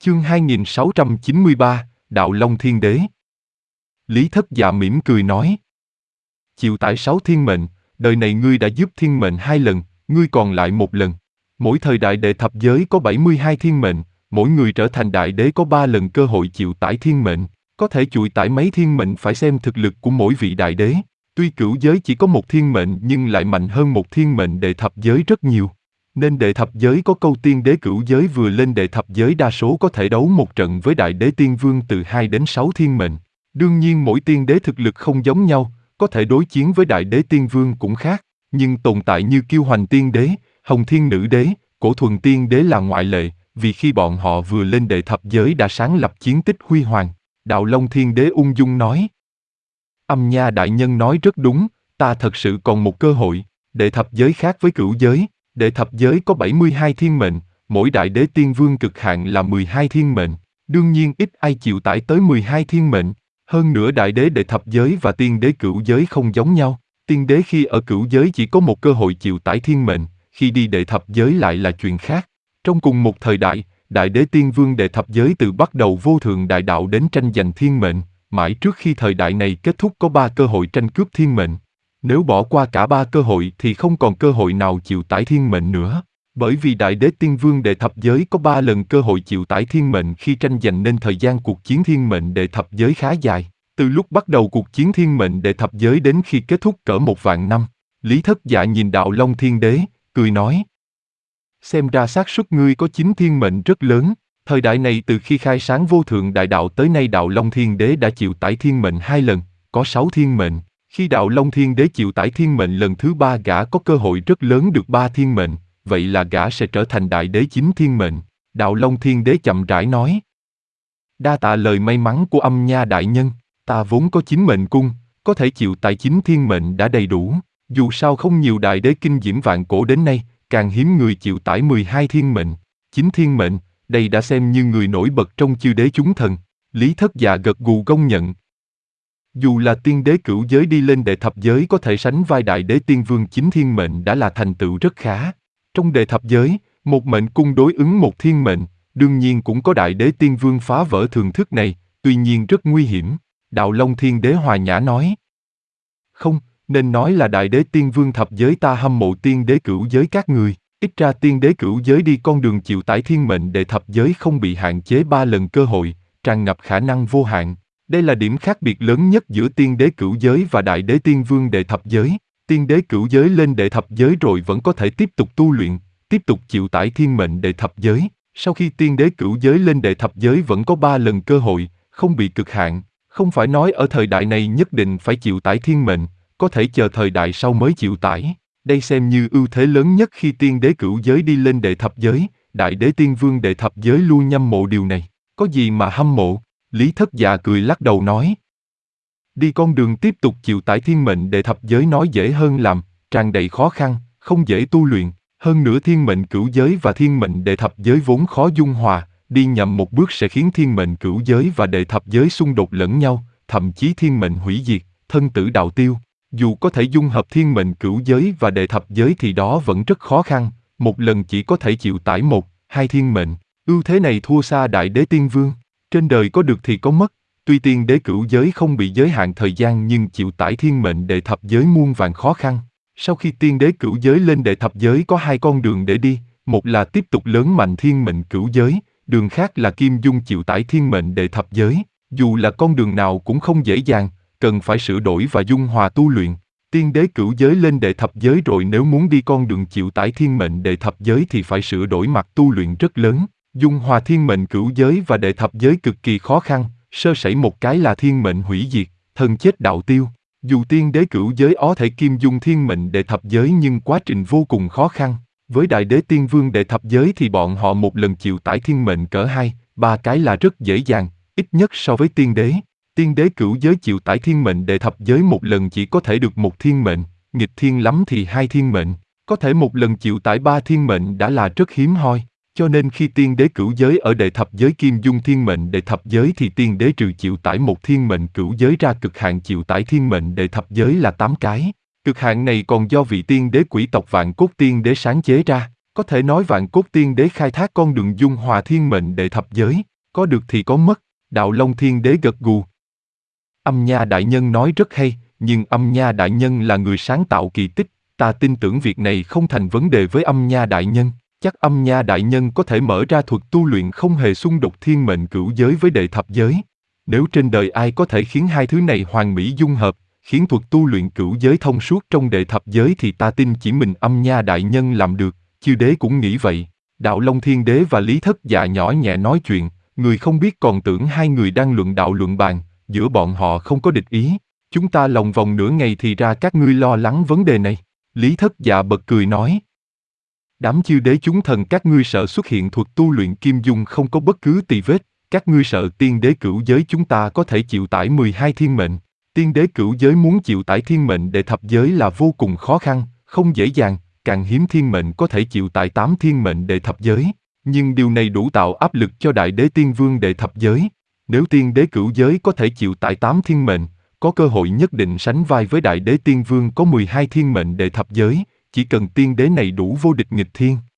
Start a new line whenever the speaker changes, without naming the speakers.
Chương 2693, Đạo Long Thiên Đế. Lý Thất Dạ mỉm cười nói. Chịu tải 6 thiên mệnh, đời này ngươi đã giúp thiên mệnh 2 lần, ngươi còn lại 1 lần. Mỗi thời đại đệ thập giới có 72 thiên mệnh, mỗi người trở thành đại đế có 3 lần cơ hội chịu tải thiên mệnh. Có thể chịu tải mấy thiên mệnh phải xem thực lực của mỗi vị đại đế. Tuy cửu giới chỉ có 1 thiên mệnh nhưng lại mạnh hơn 1 thiên mệnh đệ thập giới rất nhiều. Nên đệ thập giới có câu tiên đế cửu giới vừa lên đệ thập giới đa số có thể đấu một trận với đại đế tiên vương từ 2 đến 6 thiên mệnh. Đương nhiên mỗi tiên đế thực lực không giống nhau, có thể đối chiến với đại đế tiên vương cũng khác, nhưng tồn tại như Kiêu Hoành tiên đế, Hồng Thiên nữ đế, Cổ Thuần tiên đế là ngoại lệ, vì khi bọn họ vừa lên đệ thập giới đã sáng lập chiến tích huy hoàng. Đạo Long Thiên Đế ung dung nói. Âm Nha đại nhân nói rất đúng, ta thật sự còn một cơ hội. Đệ thập giới khác với cửu giới, đệ thập giới có 72 thiên mệnh, mỗi đại đế tiên vương cực hạn là 12 thiên mệnh. Đương nhiên ít ai chịu tải tới 12 thiên mệnh. Hơn nữa đại đế đệ thập giới và tiên đế cửu giới không giống nhau. Tiên đế khi ở cửu giới chỉ có một cơ hội chịu tải thiên mệnh, khi đi đệ thập giới lại là chuyện khác. Trong cùng một thời đại, đại đế tiên vương đệ thập giới từ bắt đầu vô thượng đại đạo đến tranh giành thiên mệnh, mãi trước khi thời đại này kết thúc có 3 cơ hội tranh cướp thiên mệnh. Nếu bỏ qua cả 3 cơ hội thì không còn cơ hội nào chịu tải thiên mệnh nữa. Bởi vì đại đế tiên vương đệ thập giới có 3 lần cơ hội chịu tải thiên mệnh khi tranh giành nên thời gian cuộc chiến thiên mệnh đệ thập giới khá dài. Từ lúc bắt đầu cuộc chiến thiên mệnh đệ thập giới đến khi kết thúc cỡ 1.000 năm. Lý Thất Dạ nhìn Đạo Long Thiên Đế, cười nói. Xem ra xác suất ngươi có 9 thiên mệnh rất lớn. Thời đại này từ khi khai sáng vô thượng đại đạo tới nay Đạo Long Thiên Đế đã chịu tải thiên mệnh 2 lần, có 6 thiên mệnh. Khi Đạo Long Thiên Đế chịu tải thiên mệnh lần thứ 3 gã có cơ hội rất lớn được 3 thiên mệnh, vậy là gã sẽ trở thành đại đế 9 thiên mệnh. Đạo Long Thiên Đế chậm rãi nói. Đa tạ lời may mắn của Âm Nha đại nhân, ta vốn có 9 mệnh cung, có thể chịu tải 9 thiên mệnh đã đầy đủ. Dù sao không nhiều đại đế kinh diễm vạn cổ đến nay, càng hiếm người chịu tải 12 thiên mệnh, 9 thiên mệnh, đây đã xem như người nổi bật trong chư đế chúng thần. Lý Thất Dạ gật gù công nhận. Dù là tiên đế cửu giới đi lên đệ thập giới có thể sánh vai đại đế tiên vương 9 thiên mệnh đã là thành tựu rất khá. Trong đệ thập giới, một mệnh cung đối ứng một thiên mệnh, đương nhiên cũng có đại đế tiên vương phá vỡ thường thức này, tuy nhiên rất nguy hiểm. Đạo Long Thiên Đế hòa nhã nói. Không, nên nói là đại đế tiên vương thập giới ta hâm mộ tiên đế cửu giới các người. Ít ra tiên đế cửu giới đi con đường chịu tải thiên mệnh đệ thập giới không bị hạn chế 3 lần cơ hội, tràn ngập khả năng vô hạn. Đây là điểm khác biệt lớn nhất giữa tiên đế cửu giới và đại đế tiên vương đệ thập giới. Tiên đế cửu giới lên đệ thập giới rồi vẫn có thể tiếp tục tu luyện, tiếp tục chịu tải thiên mệnh đệ thập giới. Sau khi tiên đế cửu giới lên đệ thập giới vẫn có 3 lần cơ hội, không bị cực hạn. Không phải nói ở thời đại này nhất định phải chịu tải thiên mệnh, có thể chờ thời đại sau mới chịu tải. Đây xem như ưu thế lớn nhất khi tiên đế cửu giới đi lên đệ thập giới, đại đế tiên vương đệ thập giới luôn nhâm mộ điều này. Có gì mà hâm mộ? Lý Thất Dạ cười lắc đầu nói. Đi con đường tiếp tục chịu tải thiên mệnh đệ thập giới nói dễ hơn làm, tràn đầy khó khăn, không dễ tu luyện. Hơn nữa thiên mệnh cửu giới và thiên mệnh đệ thập giới vốn khó dung hòa, đi nhầm một bước sẽ khiến thiên mệnh cửu giới và đệ thập giới xung đột lẫn nhau, thậm chí thiên mệnh hủy diệt, thân tử đạo tiêu. Dù có thể dung hợp thiên mệnh cửu giới và đệ thập giới thì đó vẫn rất khó khăn, một lần chỉ có thể chịu tải 1, 2 thiên mệnh. Ưu thế này thua xa đại đế tiên vương. Trên đời có được thì có mất, tuy tiên đế cửu giới không bị giới hạn thời gian nhưng chịu tải thiên mệnh đệ thập giới muôn vàn khó khăn. Sau khi tiên đế cửu giới lên đệ thập giới có 2 con đường để đi, một là tiếp tục lớn mạnh thiên mệnh cửu giới, đường khác là Kim Dung chịu tải thiên mệnh đệ thập giới. Dù là con đường nào cũng không dễ dàng, cần phải sửa đổi và dung hòa tu luyện. Tiên đế cửu giới lên đệ thập giới rồi nếu muốn đi con đường chịu tải thiên mệnh đệ thập giới thì phải sửa đổi mặt tu luyện rất lớn. Dung hòa thiên mệnh cửu giới và đệ thập giới cực kỳ khó khăn, sơ sẩy một cái là thiên mệnh hủy diệt, thân chết đạo tiêu. Dù tiên đế cửu giới có thể kim dung thiên mệnh đệ thập giới nhưng quá trình vô cùng khó khăn. Với đại đế tiên vương đệ thập giới thì bọn họ một lần chịu tải thiên mệnh cỡ 2, 3 cái là rất dễ dàng, ít nhất so với tiên đế. Tiên đế cửu giới chịu tải thiên mệnh đệ thập giới một lần chỉ có thể được 1 thiên mệnh, nghịch thiên lắm thì 2 thiên mệnh. Có thể một lần chịu tải 3 thiên mệnh đã là rất hiếm hoi. Cho nên khi tiên đế cửu giới ở đệ thập giới kim dung thiên mệnh đệ thập giới thì tiên đế trừ chịu tải 1 thiên mệnh cửu giới ra cực hạn chịu tải thiên mệnh đệ thập giới là 8 cái. Cực hạn này còn do vị tiên đế quỷ tộc Vạn Cốt tiên đế sáng chế ra. Có thể nói Vạn Cốt Tiên Đế khai thác con đường dung hòa thiên mệnh đệ thập giới, có được thì có mất, Đạo Long Thiên Đế gật gù. Âm Nha Đại Nhân nói rất hay, nhưng Âm Nha Đại Nhân là người sáng tạo kỳ tích, ta tin tưởng việc này không thành vấn đề với Âm Nha Đại Nhân. Chắc Âm Nha Đại Nhân có thể mở ra thuật tu luyện không hề xung đột thiên mệnh cửu giới với đệ thập giới. Nếu trên đời ai có thể khiến hai thứ này hoàn mỹ dung hợp, khiến thuật tu luyện cửu giới thông suốt trong đệ thập giới thì ta tin chỉ mình Âm Nha Đại Nhân làm được, chư đế cũng nghĩ vậy. Đạo Long Thiên Đế và Lý Thất Dạ nhỏ nhẹ nói chuyện, người không biết còn tưởng hai người đang luận đạo luận bàn, giữa bọn họ không có địch ý. Chúng ta lòng vòng nửa ngày thì ra các ngươi lo lắng vấn đề này. Lý Thất Dạ bật cười nói. Đám chư đế chúng thần các ngươi sợ xuất hiện thuật tu luyện kim dung không có bất cứ tì vết, các ngươi sợ tiên đế cửu giới chúng ta có thể chịu tải 12 thiên mệnh. Tiên đế cửu giới muốn chịu tải thiên mệnh đệ thập giới là vô cùng khó khăn, không dễ dàng, càng hiếm thiên mệnh có thể chịu tải 8 thiên mệnh đệ thập giới. Nhưng điều này đủ tạo áp lực cho đại đế tiên vương đệ thập giới. Nếu tiên đế cửu giới có thể chịu tải 8 thiên mệnh, có cơ hội nhất định sánh vai với đại đế tiên vương có 12 thiên mệnh đệ thập giới, chỉ cần tiên đế này đủ vô địch nghịch thiên,